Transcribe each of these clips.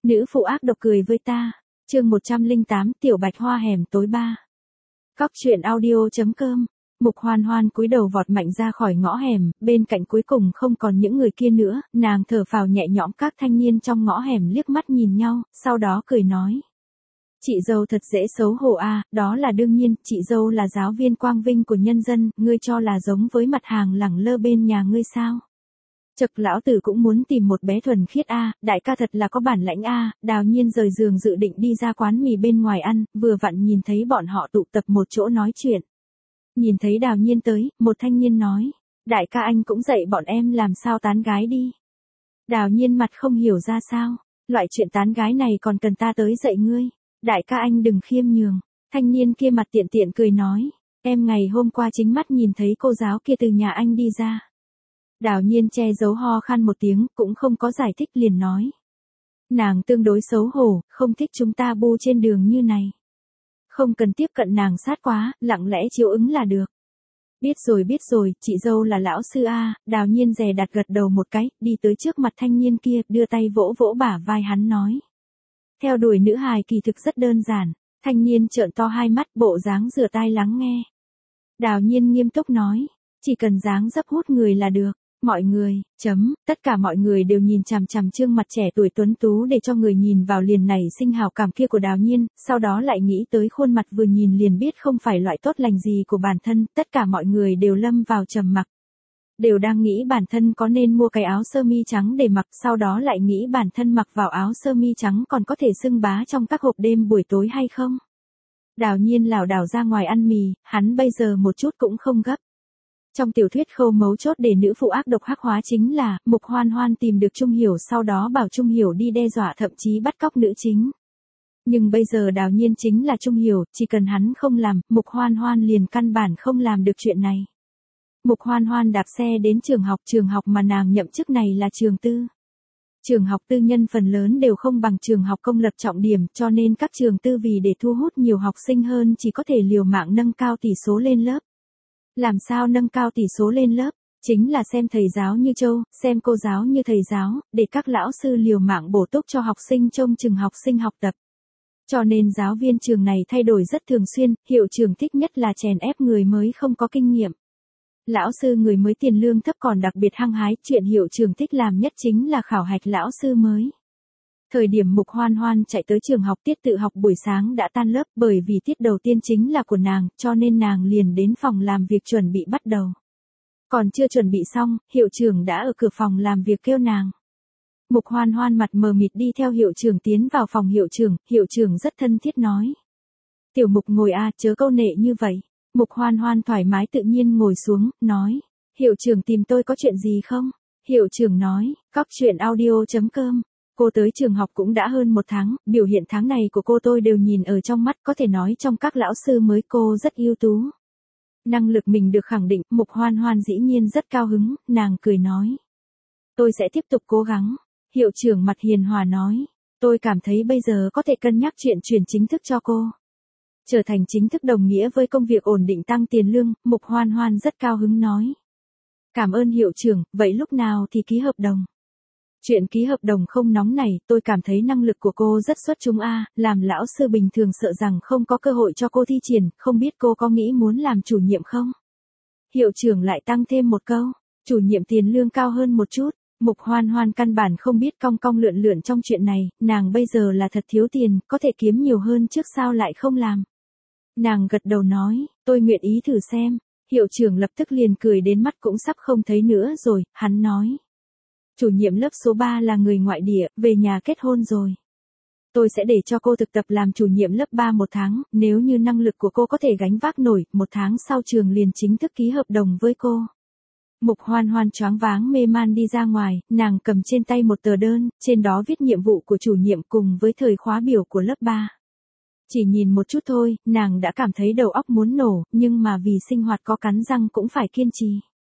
Nữ phụ ác độc cười với ta. Chương 108, Tiểu Bạch Hoa hẻm tối 3. Cóc truyện audio.com. Mục Hoan Hoan cúi đầu vọt mạnh ra khỏi ngõ hẻm, bên cạnh cuối cùng không còn những người kia nữa, nàng thở phào nhẹ nhõm. Các thanh niên trong ngõ hẻm liếc mắt nhìn nhau, sau đó cười nói. Chị dâu thật dễ xấu hổ à, đó là đương nhiên, chị dâu là giáo viên quang vinh của nhân dân, ngươi cho là giống với mặt hàng lẳng lơ bên nhà ngươi sao? Chật, lão tử cũng muốn tìm một bé thuần khiết a, đại ca thật là có bản lãnh a. Đào Nhiên rời giường dự định đi ra quán mì bên ngoài ăn, vừa vặn nhìn thấy bọn họ tụ tập một chỗ nói chuyện. Nhìn thấy Đào Nhiên tới, một thanh niên nói, đại ca anh cũng dạy bọn em làm sao tán gái đi. Đào Nhiên mặt không hiểu ra sao, loại chuyện tán gái này còn cần ta tới dạy ngươi. Đại ca anh đừng khiêm nhường. Thanh niên kia mặt tiện tiện cười nói, em ngày hôm qua chính mắt nhìn thấy cô giáo kia từ nhà anh đi ra. Đào Nhiên che giấu ho khan một tiếng, cũng không có giải thích liền nói. Nàng tương đối xấu hổ, không thích chúng ta bu trên đường như này. Không cần tiếp cận nàng sát quá, lặng lẽ chiếu ứng là được. Biết rồi, chị dâu là lão sư a. Đào Nhiên dè đặt gật đầu một cái, đi tới trước mặt thanh niên kia, đưa tay vỗ vỗ bả vai hắn nói. Theo đuổi nữ hài kỳ thực rất đơn giản. Thanh niên trợn to hai mắt, bộ dáng rửa tai lắng nghe. Đào Nhiên nghiêm túc nói, chỉ cần dáng dấp hút người là được. Mọi người, tất cả mọi người đều nhìn chằm chằm trương mặt trẻ tuổi tuấn tú để cho người nhìn vào liền nảy sinh hào cảm kia của Đào Nhiên, sau đó lại nghĩ tới khuôn mặt vừa nhìn liền biết không phải loại tốt lành gì của bản thân, tất cả mọi người đều lâm vào trầm mặc. Đều đang nghĩ bản thân có nên mua cái áo sơ mi trắng để mặc, sau đó lại nghĩ bản thân mặc vào áo sơ mi trắng còn có thể xưng bá trong các hộp đêm buổi tối hay không. Đào Nhiên lảo đảo ra ngoài ăn mì, hắn bây giờ một chút cũng không gấp. Trong tiểu thuyết khâu mấu chốt để nữ phụ ác độc hắc hóa chính là, Mục Hoan Hoan tìm được Trung Hiểu sau đó bảo Trung Hiểu đi đe dọa thậm chí bắt cóc nữ chính. Nhưng bây giờ Đào Nhiên chính là Trung Hiểu, chỉ cần hắn không làm, Mục Hoan Hoan liền căn bản không làm được chuyện này. Mục Hoan Hoan đạp xe đến trường học mà nàng nhậm chức này là trường tư. Trường học tư nhân phần lớn đều không bằng trường học công lập trọng điểm, cho nên các trường tư vì để thu hút nhiều học sinh hơn chỉ có thể liều mạng nâng cao tỷ số lên lớp. Làm sao nâng cao tỷ số lên lớp? Chính là xem thầy giáo như trâu, xem cô giáo như thầy giáo, để các lão sư liều mạng bổ túc cho học sinh trông chừng học sinh học tập. Cho nên giáo viên trường này thay đổi rất thường xuyên, hiệu trưởng thích nhất là chèn ép người mới không có kinh nghiệm. Lão sư người mới tiền lương thấp còn đặc biệt hăng hái, chuyện hiệu trưởng thích làm nhất chính là khảo hạch lão sư mới. Thời điểm Mục Hoan Hoan chạy tới trường học, tiết tự học buổi sáng đã tan lớp, bởi vì tiết đầu tiên chính là của nàng, cho nên nàng liền đến phòng làm việc chuẩn bị bắt đầu. Còn chưa chuẩn bị xong, hiệu trưởng đã ở cửa phòng làm việc kêu nàng. Mục Hoan Hoan mặt mờ mịt đi theo hiệu trưởng tiến vào phòng hiệu trưởng rất thân thiết nói. Tiểu Mục ngồi a, chớ câu nệ như vậy. Mục Hoan Hoan thoải mái tự nhiên ngồi xuống, nói. Hiệu trưởng tìm tôi có chuyện gì không? Hiệu trưởng nói, cóc truyện audio.com. Cô tới trường học cũng đã hơn một tháng, biểu hiện tháng này của cô tôi đều nhìn ở trong mắt, có thể nói trong các lão sư mới cô rất ưu tú. Năng lực mình được khẳng định, Mục Hoan Hoan dĩ nhiên rất cao hứng, nàng cười nói. Tôi sẽ tiếp tục cố gắng. Hiệu trưởng mặt hiền hòa nói. Tôi cảm thấy bây giờ có thể cân nhắc chuyện chuyển chính thức cho cô. Trở thành chính thức đồng nghĩa với công việc ổn định tăng tiền lương, Mục Hoan Hoan rất cao hứng nói. Cảm ơn hiệu trưởng, vậy lúc nào thì ký hợp đồng? Chuyện ký hợp đồng không nóng này, tôi cảm thấy năng lực của cô rất xuất chúng a, làm lão sư bình thường sợ rằng không có cơ hội cho cô thi triển, không biết cô có nghĩ muốn làm chủ nhiệm không? Hiệu trưởng lại tăng thêm một câu, chủ nhiệm tiền lương cao hơn một chút. Mục Hoan Hoan căn bản không biết cong cong lượn lượn trong chuyện này, nàng bây giờ là thật thiếu tiền, có thể kiếm nhiều hơn trước sao lại không làm. Nàng gật đầu nói, tôi nguyện ý thử xem. Hiệu trưởng lập tức liền cười đến mắt cũng sắp không thấy nữa rồi, hắn nói. Chủ nhiệm lớp số 3 là người ngoại địa, về nhà kết hôn rồi. Tôi sẽ để cho cô thực tập làm chủ nhiệm lớp 3 một tháng, nếu như năng lực của cô có thể gánh vác nổi, một tháng sau trường liền chính thức ký hợp đồng với cô. Mục Hoan Hoan choáng váng mê man đi ra ngoài, nàng cầm trên tay một tờ đơn, trên đó viết nhiệm vụ của chủ nhiệm cùng với thời khóa biểu của lớp 3. Chỉ nhìn một chút thôi, nàng đã cảm thấy đầu óc muốn nổ, nhưng mà vì sinh hoạt có cắn răng cũng phải kiên trì.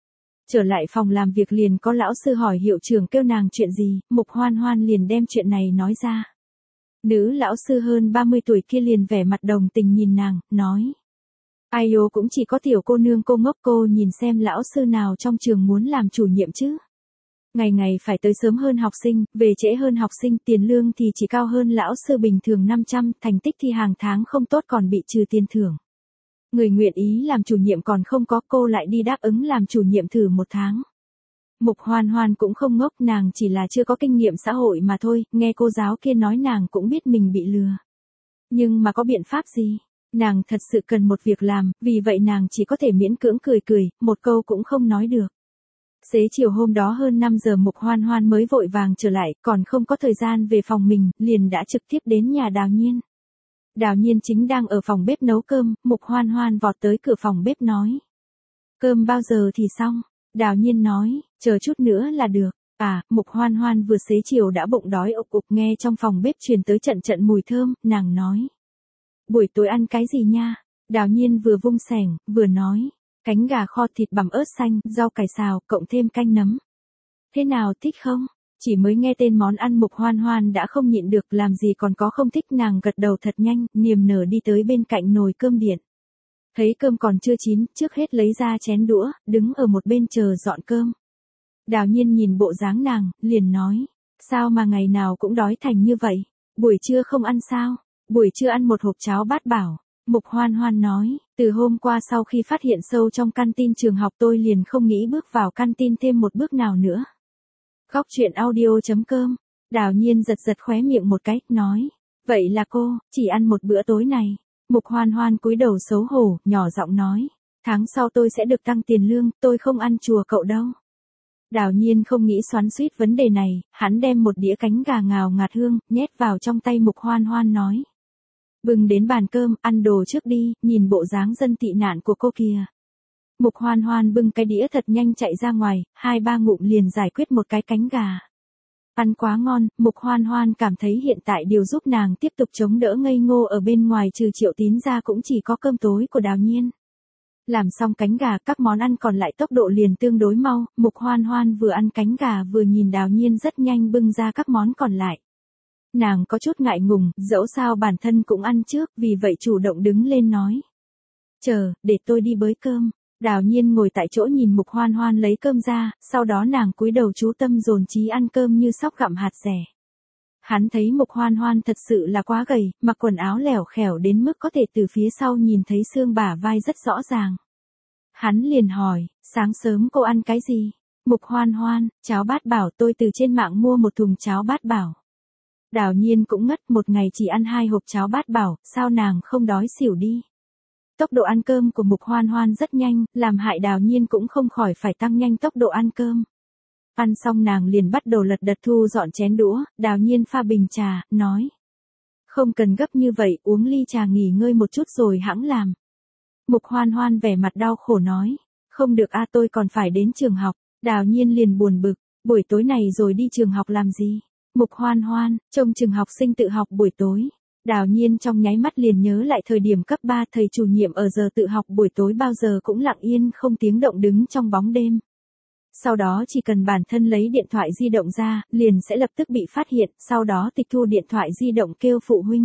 Trở lại phòng làm việc liền có lão sư hỏi hiệu trưởng kêu nàng chuyện gì, Mục Hoan Hoan liền đem chuyện này nói ra. Nữ lão sư hơn 30 tuổi kia liền vẻ mặt đồng tình nhìn nàng, nói. Ai ô cũng chỉ có tiểu cô nương cô ngốc, cô nhìn xem lão sư nào trong trường muốn làm chủ nhiệm chứ. Ngày ngày phải tới sớm hơn học sinh, về trễ hơn học sinh, tiền lương thì chỉ cao hơn lão sư bình thường 500, thành tích thì hàng tháng không tốt còn bị trừ tiền thưởng. Người nguyện ý làm chủ nhiệm còn không có, cô lại đi đáp ứng làm chủ nhiệm thử 1 tháng. Mục Hoan Hoan cũng không ngốc, nàng chỉ là chưa có kinh nghiệm xã hội mà thôi, nghe cô giáo kia nói nàng cũng biết mình bị lừa. Nhưng mà có biện pháp gì? Nàng thật sự cần một việc làm, vì vậy nàng chỉ có thể miễn cưỡng cười cười, một câu cũng không nói được. Xế chiều hôm đó hơn 5 giờ Mục Hoan Hoan mới vội vàng trở lại, còn không có thời gian về phòng mình, liền đã trực tiếp đến nhà Đào Nhiên. Đào Nhiên chính đang ở phòng bếp nấu cơm, Mục Hoan Hoan vọt tới cửa phòng bếp nói. Cơm bao giờ thì xong? Đào Nhiên nói, chờ chút nữa là được. À, Mục Hoan Hoan vừa xế chiều đã bụng đói ục ục, nghe trong phòng bếp truyền tới trận trận mùi thơm, nàng nói. Buổi tối ăn cái gì nha? Đào Nhiên vừa vung xẻng, vừa nói. Cánh gà kho thịt bằm ớt xanh, rau cải xào, cộng thêm canh nấm. Thế nào, thích không? Chỉ mới nghe tên món ăn Mục Hoan Hoan đã không nhịn được, làm gì còn có không thích, nàng gật đầu thật nhanh, niềm nở đi tới bên cạnh nồi cơm điện. Thấy cơm còn chưa chín, trước hết lấy ra chén đũa, đứng ở một bên chờ dọn cơm. Đào Nhiên nhìn bộ dáng nàng, liền nói, sao mà ngày nào cũng đói thành như vậy, buổi trưa không ăn sao? Buổi trưa ăn một hộp cháo bát bảo. Mục Hoan Hoan nói, từ hôm qua sau khi phát hiện sâu trong canteen trường học tôi liền không nghĩ bước vào canteen thêm một bước nào nữa. Góc truyện audio.com, Đào Nhiên giật giật khóe miệng một cái, nói, vậy là cô, chỉ ăn một bữa tối này. Mục Hoan Hoan cúi đầu xấu hổ, nhỏ giọng nói, tháng sau tôi sẽ được tăng tiền lương, tôi không ăn chùa cậu đâu. Đào Nhiên không nghĩ xoắn xuýt vấn đề này, hắn đem một đĩa cánh gà ngào ngạt hương, nhét vào trong tay Mục Hoan Hoan nói. Bưng đến bàn cơm, ăn đồ trước đi, nhìn bộ dáng dân tị nạn của cô kìa. Mục Hoan Hoan bưng cái đĩa thật nhanh chạy ra ngoài, 2-3 ngụm liền giải quyết một cái cánh gà. Ăn quá ngon, Mục Hoan Hoan cảm thấy hiện tại điều giúp nàng tiếp tục chống đỡ ngây ngô ở bên ngoài trừ Triệu Tín ra cũng chỉ có cơm tối của Đào Nhiên. Làm xong cánh gà, các món ăn còn lại tốc độ liền tương đối mau, Mục Hoan Hoan vừa ăn cánh gà vừa nhìn Đào Nhiên rất nhanh bưng ra các món còn lại. Nàng có chút ngại ngùng, dẫu sao bản thân cũng ăn trước, vì vậy chủ động đứng lên nói. Chờ, để tôi đi bới cơm. Đào Nhiên ngồi tại chỗ nhìn Mục Hoan Hoan lấy cơm ra, sau đó nàng cúi đầu chú tâm dồn trí ăn cơm như sóc gặm hạt dẻ. Hắn thấy Mục Hoan Hoan thật sự là quá gầy, mặc quần áo lẻo khẻo đến mức có thể từ phía sau nhìn thấy xương bả vai rất rõ ràng. Hắn liền hỏi, sáng sớm cô ăn cái gì? Mục Hoan Hoan, cháo bát bảo, tôi từ trên mạng mua một thùng cháo bát bảo. Đào Nhiên cũng ngất, một ngày chỉ ăn 2 hộp cháo bát bảo, sao nàng không đói xỉu đi. Tốc độ ăn cơm của Mục Hoan Hoan rất nhanh, làm hại Đào Nhiên cũng không khỏi phải tăng nhanh tốc độ ăn cơm. Ăn xong nàng liền bắt đầu lật đật thu dọn chén đũa, Đào Nhiên pha bình trà, nói. Không cần gấp như vậy, uống ly trà nghỉ ngơi một chút rồi hẵng làm. Mục Hoan Hoan vẻ mặt đau khổ nói. Không được a, tôi còn phải đến trường học. Đào Nhiên liền buồn bực, buổi tối này rồi đi trường học làm gì? Mục Hoan Hoan, trông chừng học sinh tự học buổi tối. Đào Nhiên trong nháy mắt liền nhớ lại thời điểm cấp 3 thầy chủ nhiệm ở giờ tự học buổi tối bao giờ cũng lặng yên không tiếng động đứng trong bóng đêm. Sau đó chỉ cần bản thân lấy điện thoại di động ra, liền sẽ lập tức bị phát hiện, sau đó tịch thu điện thoại di động kêu phụ huynh.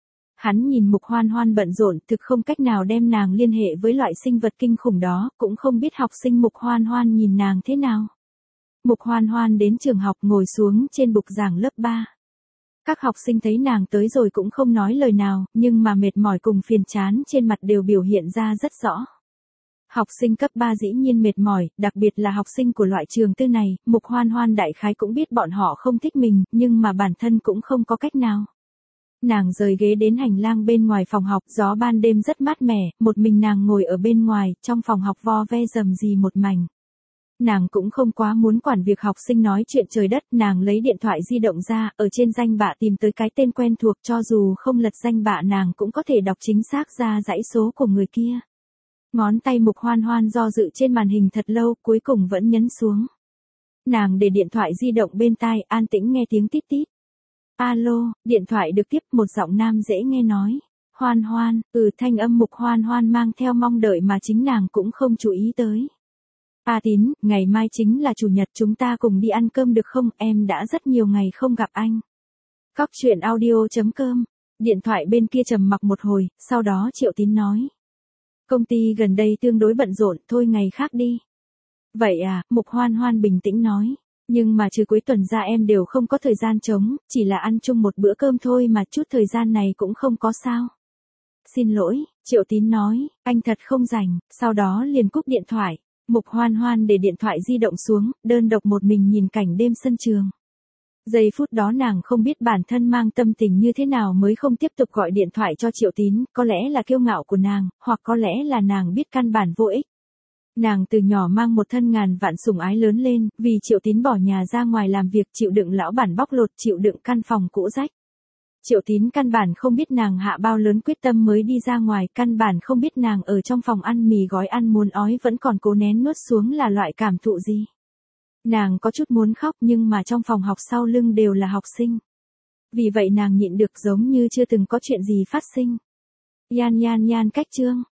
Hắn nhìn Mục Hoan Hoan bận rộn, thực không cách nào đem nàng liên hệ với loại sinh vật kinh khủng đó, cũng không biết học sinh Mục Hoan Hoan nhìn nàng thế nào. Mục Hoan Hoan đến trường học ngồi xuống trên bục giảng lớp 3. Các học sinh thấy nàng tới rồi cũng không nói lời nào, nhưng mà mệt mỏi cùng phiền chán trên mặt đều biểu hiện ra rất rõ. Học sinh cấp 3 dĩ nhiên mệt mỏi, đặc biệt là học sinh của loại trường tư này, Mục Hoan Hoan đại khái cũng biết bọn họ không thích mình, nhưng mà bản thân cũng không có cách nào. Nàng rời ghế đến hành lang bên ngoài phòng học, gió ban đêm rất mát mẻ, một mình nàng ngồi ở bên ngoài, trong phòng học vo ve rầm rì một mảnh. Nàng cũng không quá muốn quản việc học sinh nói chuyện trời đất, nàng lấy điện thoại di động ra, ở trên danh bạ tìm tới cái tên quen thuộc, cho dù không lật danh bạ nàng cũng có thể đọc chính xác ra dãy số của người kia. Ngón tay Mục Hoan Hoan do dự trên màn hình thật lâu, cuối cùng vẫn nhấn xuống. Nàng để điện thoại di động bên tai, an tĩnh nghe tiếng tít tít. Alo, điện thoại được tiếp, một giọng nam dễ nghe nói. Hoan Hoan, thanh âm Mục Hoan Hoan mang theo mong đợi mà chính nàng cũng không chú ý tới. Tín, ngày mai chính là chủ nhật, chúng ta cùng đi ăn cơm được không, em đã rất nhiều ngày không gặp anh. Góc truyện audio.com, điện thoại bên kia trầm mặc một hồi, sau đó Triệu Tín nói. Công ty gần đây tương đối bận rộn, thôi ngày khác đi. Vậy à, Mục Hoan Hoan bình tĩnh nói. Nhưng mà trừ cuối tuần ra em đều không có thời gian trống, chỉ là ăn chung một bữa cơm thôi mà chút thời gian này cũng không có sao. Xin lỗi, Triệu Tín nói, anh thật không rảnh, sau đó liền cúp điện thoại. Mục Hoan Hoan để điện thoại di động xuống, đơn độc một mình nhìn cảnh đêm sân trường. Giây phút đó nàng không biết bản thân mang tâm tình như thế nào mới không tiếp tục gọi điện thoại cho Triệu Tín, có lẽ là kiêu ngạo của nàng, hoặc có lẽ là nàng biết căn bản vô ích. Nàng từ nhỏ mang một thân ngàn vạn sủng ái lớn lên, vì Triệu Tín bỏ nhà ra ngoài làm việc, chịu đựng lão bản bóc lột, chịu đựng căn phòng cũ rách. Triệu Tín căn bản không biết nàng hạ bao lớn quyết tâm mới đi ra ngoài, căn bản không biết nàng ở trong phòng ăn mì gói ăn muốn ói vẫn còn cố nén nuốt xuống là loại cảm thụ gì. Nàng có chút muốn khóc nhưng mà trong phòng học sau lưng đều là học sinh. Vì vậy nàng nhịn được giống như chưa từng có chuyện gì phát sinh. Yan cách chương.